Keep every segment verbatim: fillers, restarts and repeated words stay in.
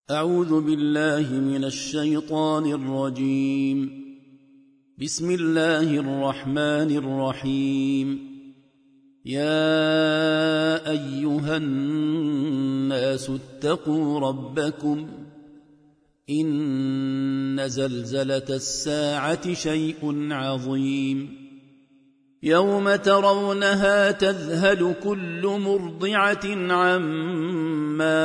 أعوذ بالله من الشيطان الرجيم. بسم الله الرحمن الرحيم. يا أيها الناس اتقوا ربكم إن زلزلة الساعة شيء عظيم يوم ترونها تذهل كل مرضعة عما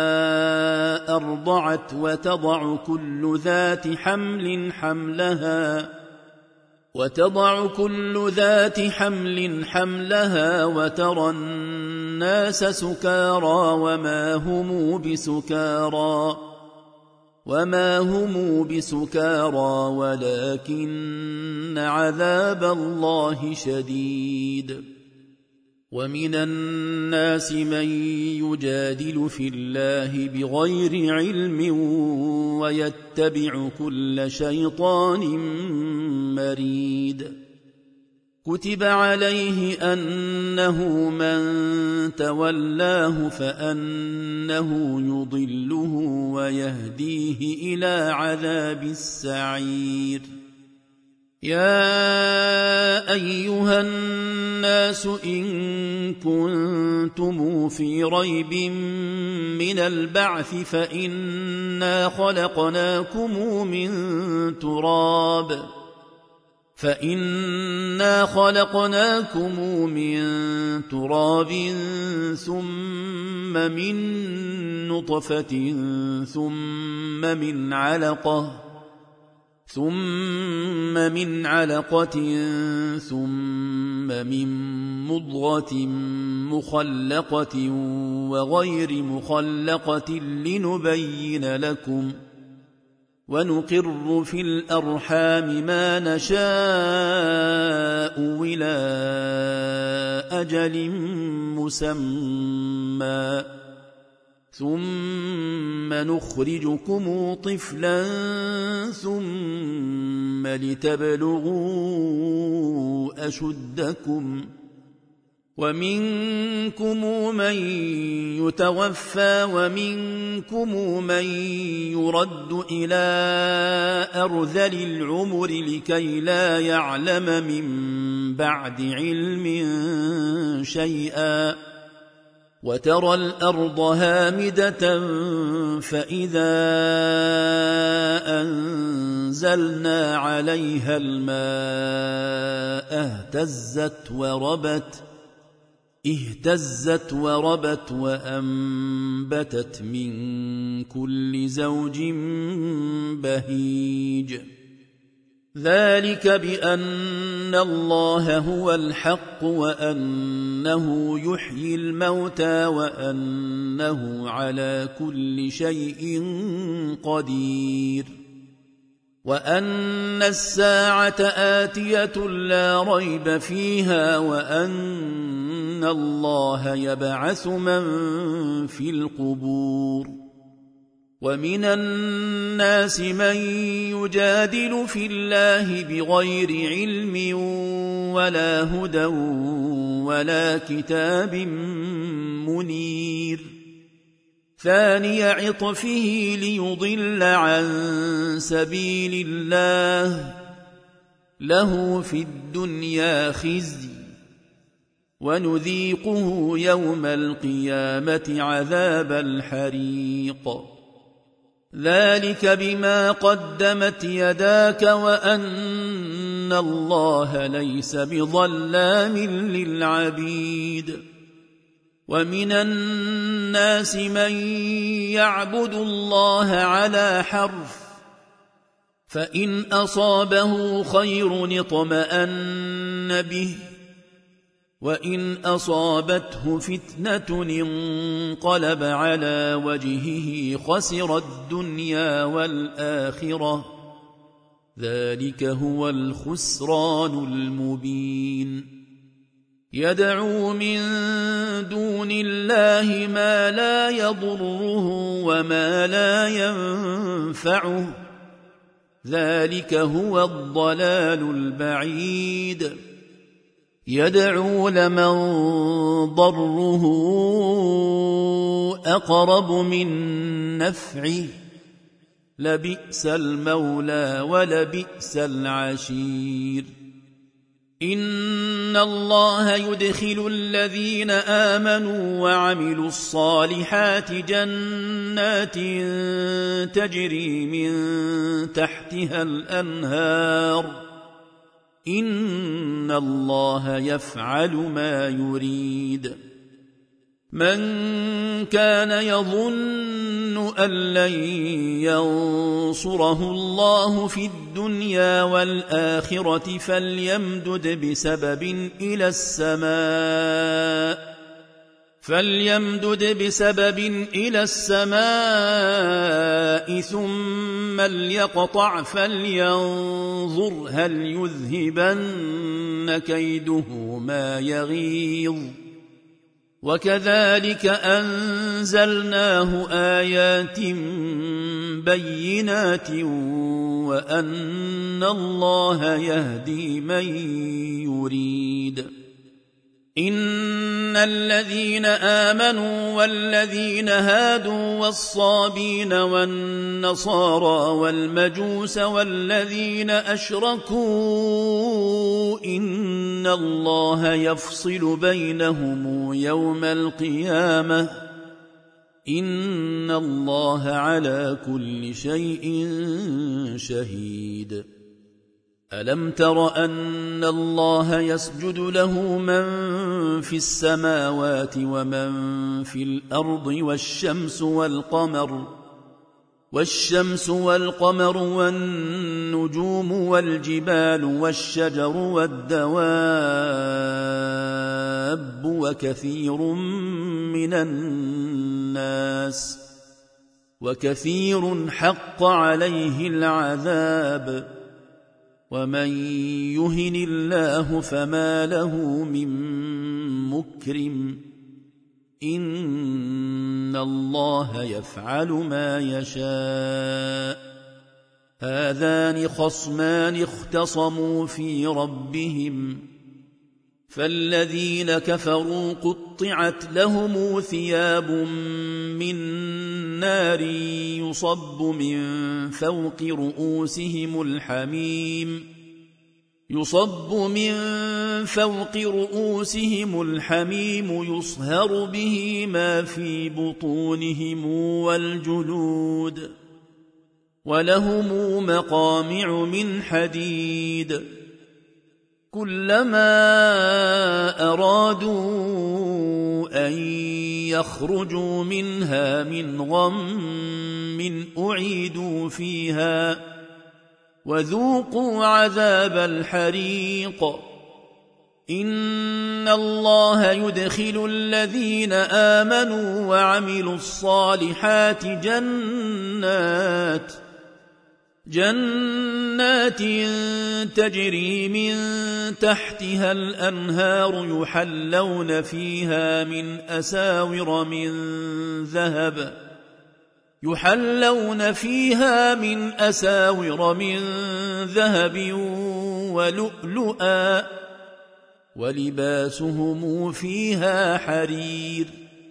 أرضعت وتضع كل ذات حمل حملها وتضع كل ذات حمل حملها وترى الناس سكارى وما هم بسكارى وما هم بسكارى ولكن عذاب الله شديد. ومن الناس من يجادل في الله بغير علم ويتبع كل شيطان مريد. كتب عليه أنه من تولاه فأنه يضله ويهديه إلى عذاب السعير. يا أيها الناس إن كنتم في ريب من البعث فإنا خلقناكم من تراب فإنا خلقناكم من تراب ثم من نطفة ثم من علقة ثم من علقة ثم من مضغة مخلقة وغير مخلقة لنبين لكم ونقر في الأرحام ما نشاء إلى أجل مسمى ثم نخرجكم طفلا ثم لتبلغوا أشدكم ومنكم من يتوفى ومنكم من يرد إلى أرذل العمر لكي لا يعلم من بعد علم شيئا. وترى الأرض هامدة فإذا أنزلنا عليها الماء اهتزت وربت اهتزت وربت وأنبتت من كل زوج بهيج. ذلك بأن الله هو الحق وأنه يحيي الموتى وأنه على كل شيء قدير وأن الساعة آتية لا ريب فيها وأن الله يبعث من في القبور. ومن الناس من يجادل في الله بغير علم ولا هدى ولا كتاب منير. ثاني عطفه ليضل عن سبيل الله له في الدنيا خزي ونذيقه يوم القيامة عذاب الحريق. ذلك بما قدمت يداك وأن الله ليس بظلام للعبيد. ومن الناس من يعبد الله على حرف فإن أصابه خير اطمأن به وإن أصابته فتنة انقلب على وجهه خسر الدنيا والآخرة ذلك هو الخسران المبين. يدعو من دون الله ما لا يضره وما لا ينفعه ذلك هو الضلال البعيد. يدعو لمن ضره أقرب من نفعه لبئس المولى ولبئس العشير إن الله يدخل الذين آمنوا وعملوا الصالحات جنات تجري من تحتها الأنهار إن الله يفعل ما يريد من كان يظن أن لن ينصره الله في الدنيا والآخرة فليمدد بسبب إلى السماء فليمدد بسبب إلى السماء ثم ليقطع فلينظر هل يذهبن كيده ما يغيظ وكذلك أنزلناه آيات بينات وأن الله يهدي من يريد إن الذين آمنوا والذين هادوا والصابين والنصارى والمجوس والذين أشركوا إن الله يفصل بينهم يوم القيامة إن الله على كل شيء شهيد ألم تر أن الله يسجد له من في السماوات ومن في الأرض والشمس والقمر والشمس والقمر والنجوم والجبال والشجر والدواب وكثير من الناس وكثير حق عليه العذاب ومن يهن الله فما له من مكرم إن الله يفعل ما يشاء هذان خصمان اختصموا في ربهم فالذين كفروا قطعت لهم ثياب من نار يصب من فوق رؤوسهم الحميم يصب من فوق رؤوسهم الحميم يصهر به ما في بطونهم والجلود ولهم مقامع من حديد كلما أرادوا أن يخرجوا منها من غم أعيدوا فيها وذوقوا عذاب الحريق إن الله يدخل الذين آمنوا وعملوا الصالحات جنات جنات تجري من تحتها الأنهار يحلون فيها من أساور من ذهب يحلون فيها من أساور من ذهب ولؤلؤا ولباسهم فيها حرير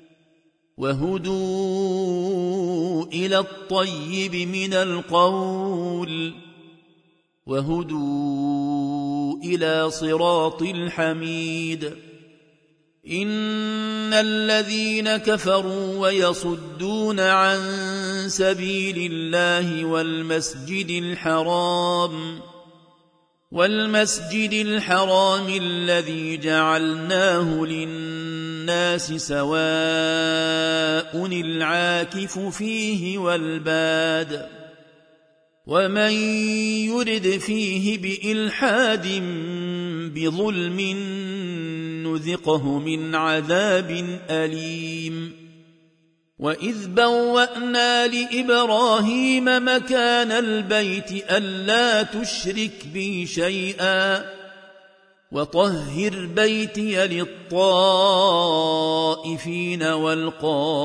وهدوا إلى الطيب من القول وهدوا إلى صراط الحميد إن الذين كفروا ويصدون عن سبيل الله والمسجد الحرام والمسجد الحرام الذي جعلناه للناس سواء العاكف فيه والباد ومن يرد فيه بإلحاد بظلم نذقه من عذاب أليم وإذ بوأنا لإبراهيم مكان البيت ألا تشرك بي شيئا وطهر بيتي للطائفين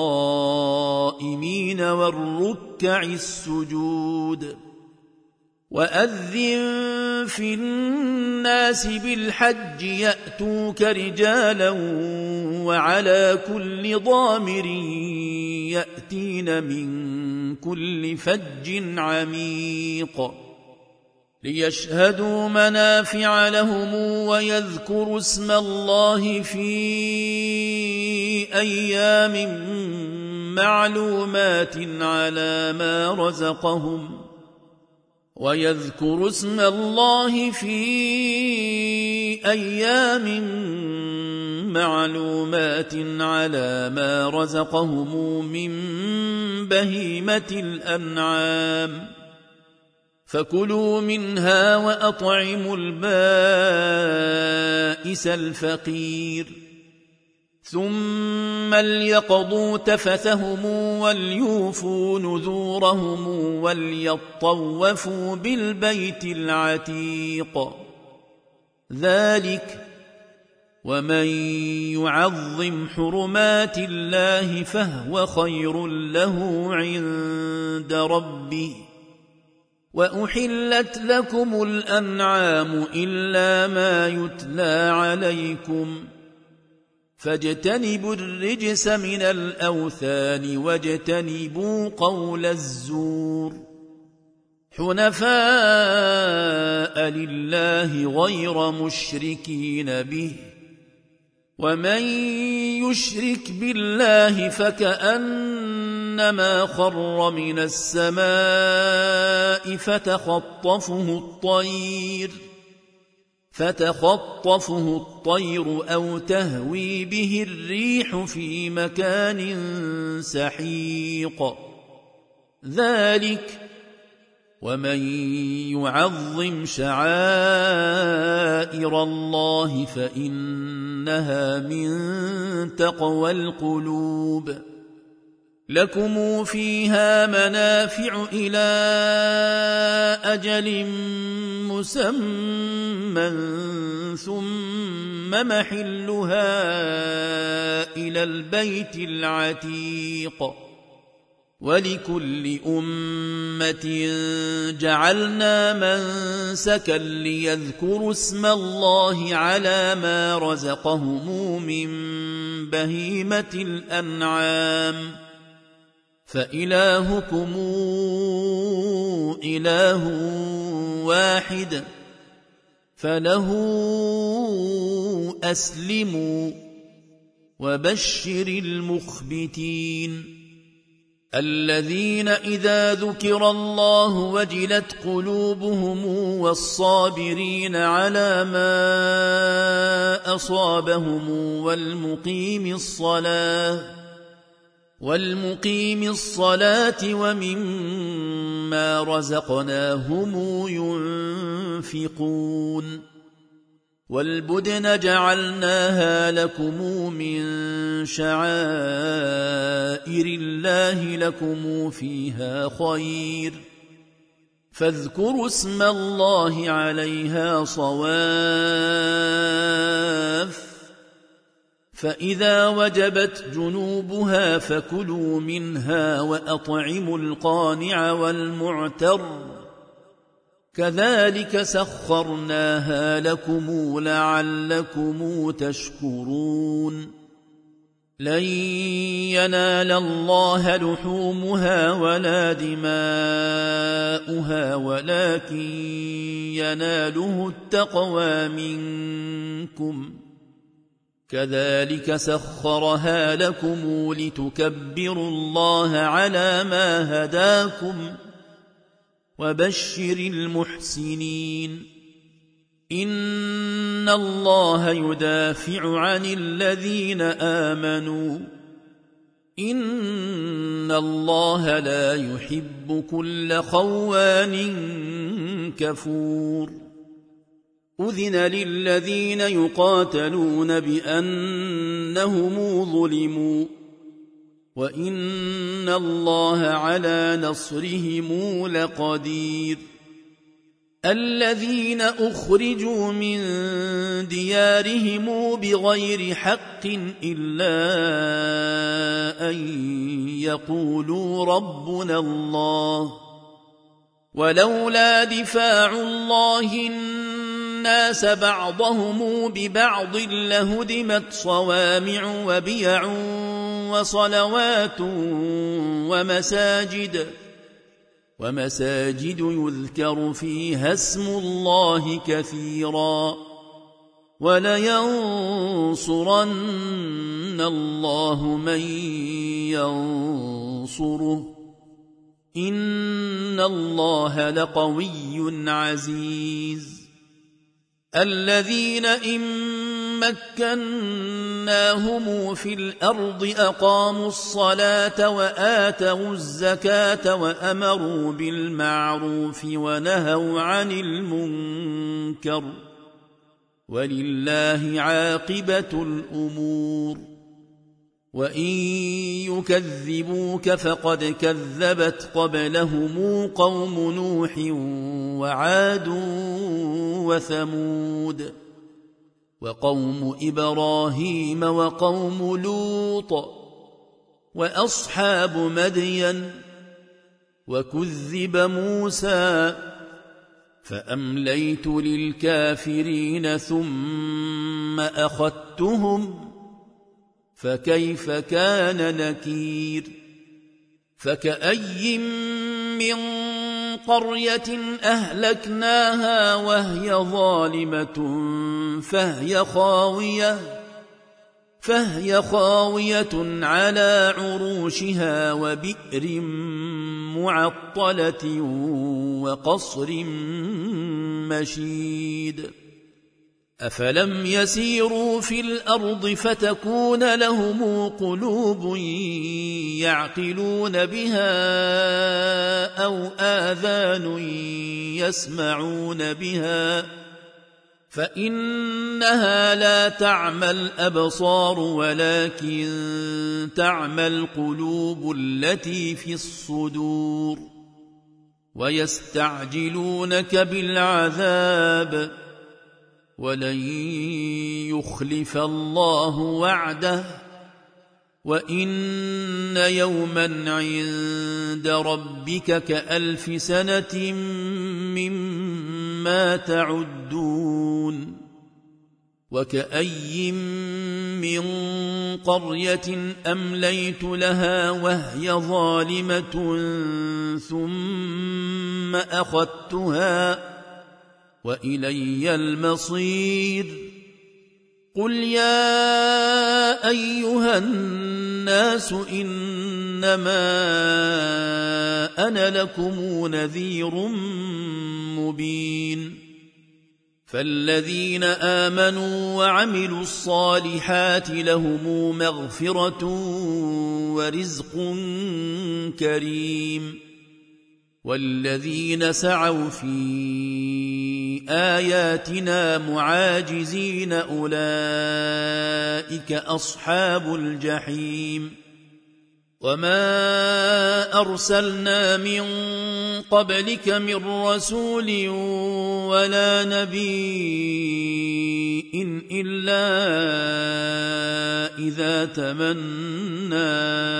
والقائمين والركع السجود وأذن في الناس بالحج يأتوك رجالا وعلى كل ضامر يأتين من كل فج عميق ليشهدوا منافع لهم ويذكروا اسم الله في أيام معلومات على ما رزقهم ويذكروا اسم الله في أيام معلومات على ما رزقهم من بهيمة الأنعام فكلوا منها وأطعموا البائس الفقير ثم ليقضوا تفثهم وليوفوا نذورهم وليطوفوا بالبيت العتيق ذلك ومن يعظم حرمات الله فهو خير له عند ربه وأحلت لكم الأنعام إلا ما يتلى عليكم فاجتنبوا الرجس من الأوثان واجتنبوا قول الزور حنفاء لله غير مشركين به ومن يشرك بالله فكأنما خر من السماء فتخطفه الطير فتخطفه الطير أو تهوي به الريح في مكان سحيق ذلك ومن يعظم شعائر الله فإنها من تقوى القلوب لكم فيها منافع إلى أجل مسمى ثم محلها إلى البيت العتيق ولكل أمة جعلنا منسكا ليذكروا اسم الله على ما رزقهم من بهيمة الأنعام فإلهكم إله واحد فله أسلموا وبشر المخبتين الذين إذا ذكر الله وجلت قلوبهم والصابرين على ما أصابهم والمقيم الصلاة والمقيم الصلاة ومما رزقناهم ينفقون والبدن جعلناها لكم من شعائر الله لكم فيها خير فاذكروا اسم الله عليها صواف فإذا وجبت جنوبها فكلوا منها وأطعموا القانع والمعتر كذلك سخرناها لكم لعلكم تشكرون لن ينال الله لحومها ولا دماؤها ولكن يناله التقوى منكم كذلك سخرها لكم لتكبروا الله على ما هداكم وبشر المحسنين إن الله يدافع عن الذين آمنوا إن الله لا يحب كل خوان كفور أذن للذين يقاتلون بأنهم ظلموا وإن الله على نصرهم لقدير الذين أخرجوا من ديارهم بغير حق إلا أن يقولوا ربنا الله ولولا دفاع الله الناس بعضهم ببعض لهدمت صوامع وبيع وصلوات ومساجد ومساجد يذكر فيها اسم الله كثيرا ولينصرن الله من ينصره إن الله لقوي عزيز الذين إن مكناهم في الأرض أقاموا الصلاة وآتوا الزكاة وأمروا بالمعروف ونهوا عن المنكر ولله عاقبة الأمور وإن يكذبوك فقد كذبت قبلهم قوم نوح وعاد وثمود وقوم إبراهيم وقوم لوط وأصحاب مدين وكذب موسى فأمليت للكافرين ثم أخذتهم فكيف كان نكير فكأي من قرية أهلكناها وهي ظالمة فهي خاوية فهي خاوية على عروشها وبئر معطلة وقصر مشيد أفلم يسيروا في الأرض فتكون لهم قلوب يعقلون بها أو آذان يسمعون بها فإنها لا تعمى الأبصار ولكن تعمى القلوب التي في الصدور ويستعجلونك بالعذاب ولن يخلف الله وعده وإن يوما عند ربك كألف سنة مما تعدون وكأي من قرية أمليت لها وهي ظالمة ثم أخذتها وإلي المصير قل يا أيها الناس إنما أنا لكم نذير مبين فالذين آمنوا وعملوا الصالحات لهم مغفرة ورزق كريم والذين سعوا في آياتنا معاجزين أولئك أصحاب الجحيم وما أرسلنا من قبلك من رسول ولا نبي إلا إذا تمنى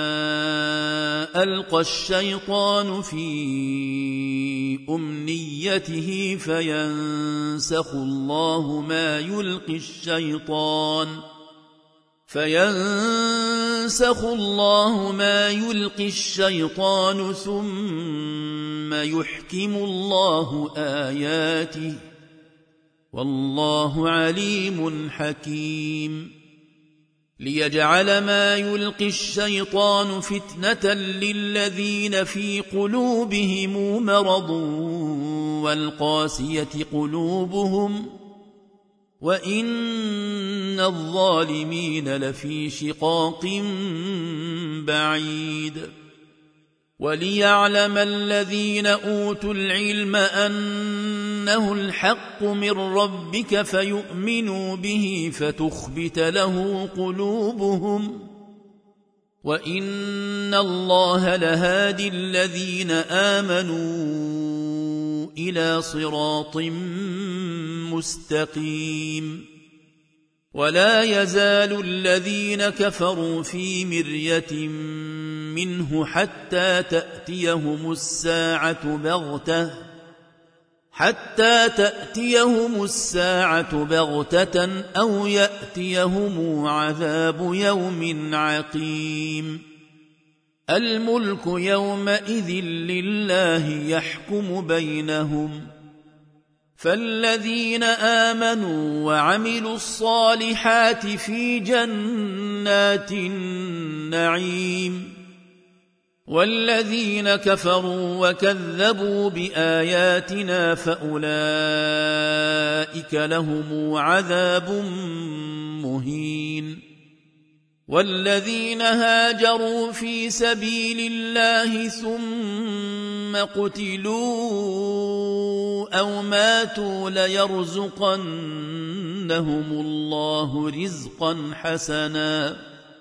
ألقى الشيطان في أمنيته فينسخ الله ما يلقي الشيطان فينسخ الله ما يلقي الشيطان ثم يحكم الله آياته والله عليم حكيم ليجعل ما يلقي الشيطان فتنة للذين في قلوبهم مرض والقاسية قلوبهم وإن الظالمين لفي شقاق بعيد وليعلم الذين أوتوا العلم أنه الحق من ربك فيؤمنوا به فتخبت له قلوبهم وإن الله لهادي الذين آمنوا إلى صراط مستقيم ولا يزال الذين كفروا في مرية منه حتى تأتيهم الساعة بغتة حتى تأتيهم الساعة بغتة أو يأتيهم عذاب يوم عقيم الملك يومئذ لله يحكم بينهم فالذين آمنوا وعملوا الصالحات في جنات النعيم والذين كفروا وكذبوا بآياتنا فأولئك لهم عذاب مهين والذين هاجروا في سبيل الله ثم قتلوا أو ماتوا ليرزقنهم الله رزقا حسنا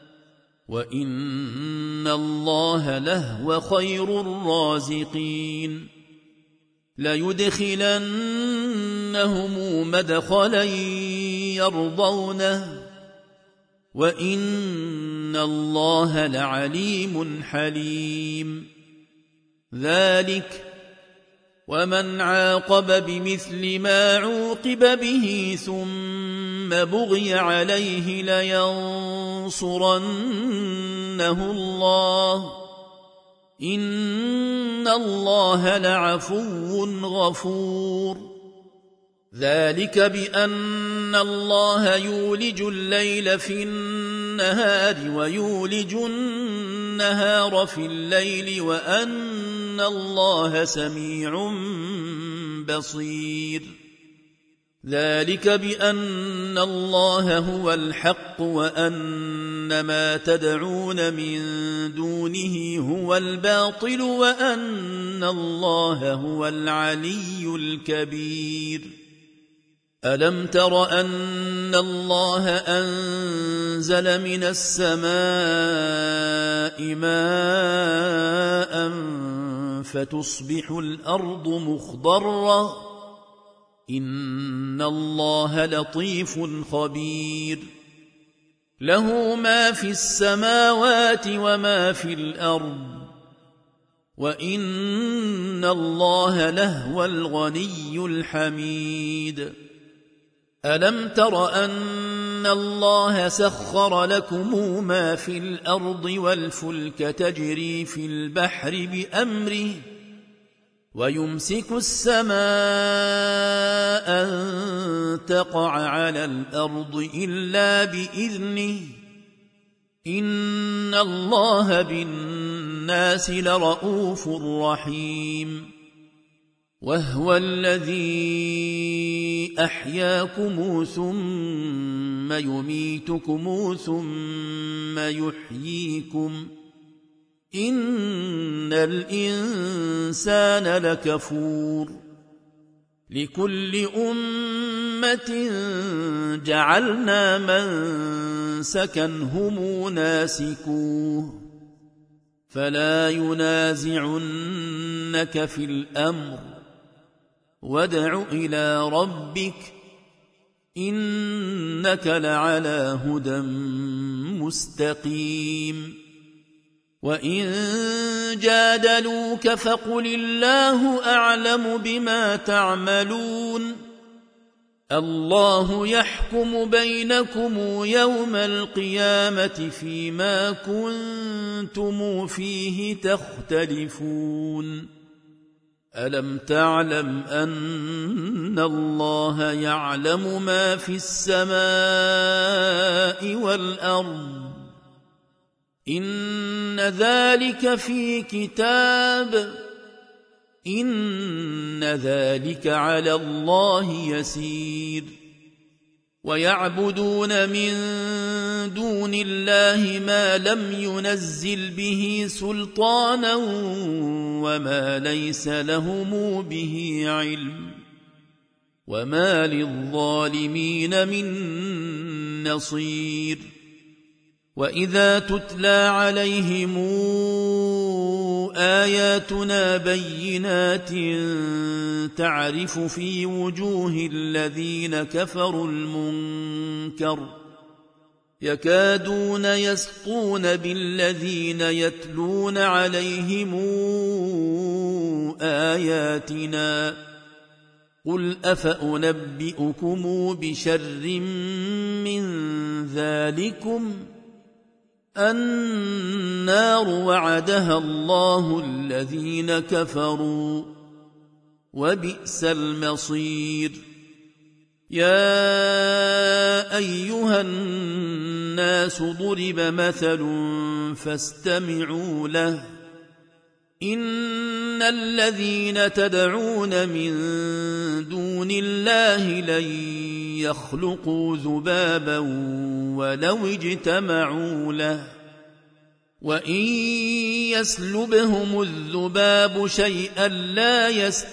وإن الله لهو خير الرازقين ليدخلنهم مدخلا يرضونه وإن الله لعليم حليم ذلك ومن عاقب بمثل ما عوقب به ثم بغي عليه لينصرنه الله إن الله لعفو غفور ذلك بأن الله يولج الليل في النهار ويولج النهار في الليل وأن الله سميع بصير ذلك بأن الله هو الحق وأن ما تدعون من دونه هو الباطل وأن الله هو العلي الكبير ألم تر أن الله أنزل من السماء ماء فتصبح الأرض مخضرة إن الله لطيف خبير له ما في السماوات وما في الأرض وإن الله لهو الغني الحميد ألم تر أن الله سخر لكم ما في الأرض والفلك تجري في البحر بأمره ويمسك السماء أن تقع على الأرض إلا بإذنه إن الله بالناس لرؤوف رحيم وهو الذي أحياكم ثم يميتكم ثم يحييكم إن الإنسان لكفور لكل أمة جعلنا منسكا هم ناسكوه فلا ينازعنك في الأمر وادع إلى ربك إنك لعلى هدى مستقيم وإن جادلوك فقل الله أعلم بما تعملون الله يحكم بينكم يوم القيامة فيما كنتم فيه تختلفون ألم تعلم أن الله يعلم ما في السماء والأرض إن ذلك في كتاب إن ذلك على الله يسير ويعبدون من دون الله ما لم ينزل به سلطانا وما ليس لهم به علم وما للظالمين من نصير وإذا تتلى عليهم آياتنا بينات تعرف في وجوه الذين كفروا المنكر يكادون يسطون بالذين يتلون عليهم آياتنا قل أفأنبئكم بشر من ذلكم النار وعدها الله الذين كفروا وبئس المصير يا أيها الناس ضرب مثل فاستمعوا له إن الذين تدعون من دون الله لن يخلقوا ذبابا ولو اجتمعوا له وإن يسلبهم الذباب شيئا لا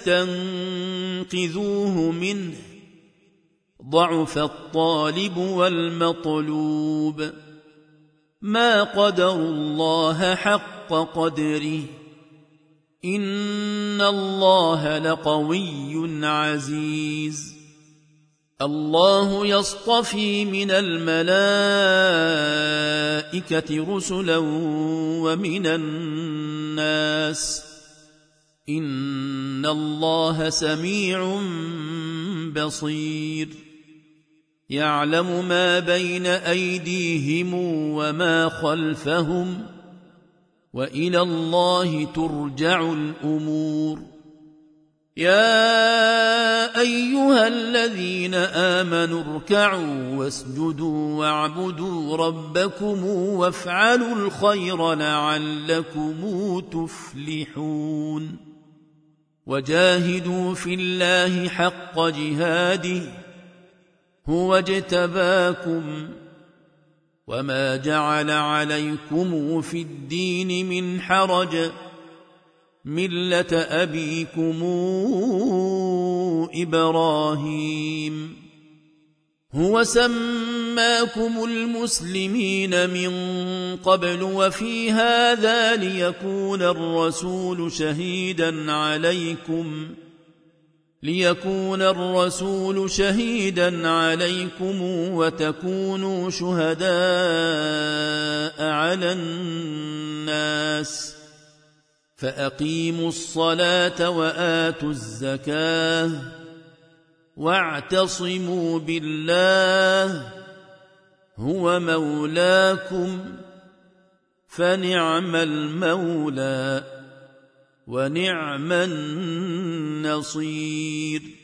يستنقذوه منه ضعف الطالب والمطلوب ما قدروا الله حق قدره إن الله لقوي عزيز الله يصطفي من الملائكة رسلا ومن الناس إن الله سميع بصير يعلم ما بين أيديهم وما خلفهم وإلى الله ترجع الأمور يا أيها الذين آمنوا اركعوا واسجدوا واعبدوا ربكم وافعلوا الخير لعلكم تفلحون وجاهدوا في الله حق جهاده هو اجتباكم وما جعل عليكم في الدين من حرج ملة أبيكم إبراهيم هو سماكم المسلمين من قبل وفي هذا ليكون الرسول شهيدا عليكم ليكون الرسول شهيدا عليكم وتكونوا شهداء على الناس فأقيموا الصلاة وآتوا الزكاة واعتصموا بالله هو مولاكم فنعم المولى ونعم النصير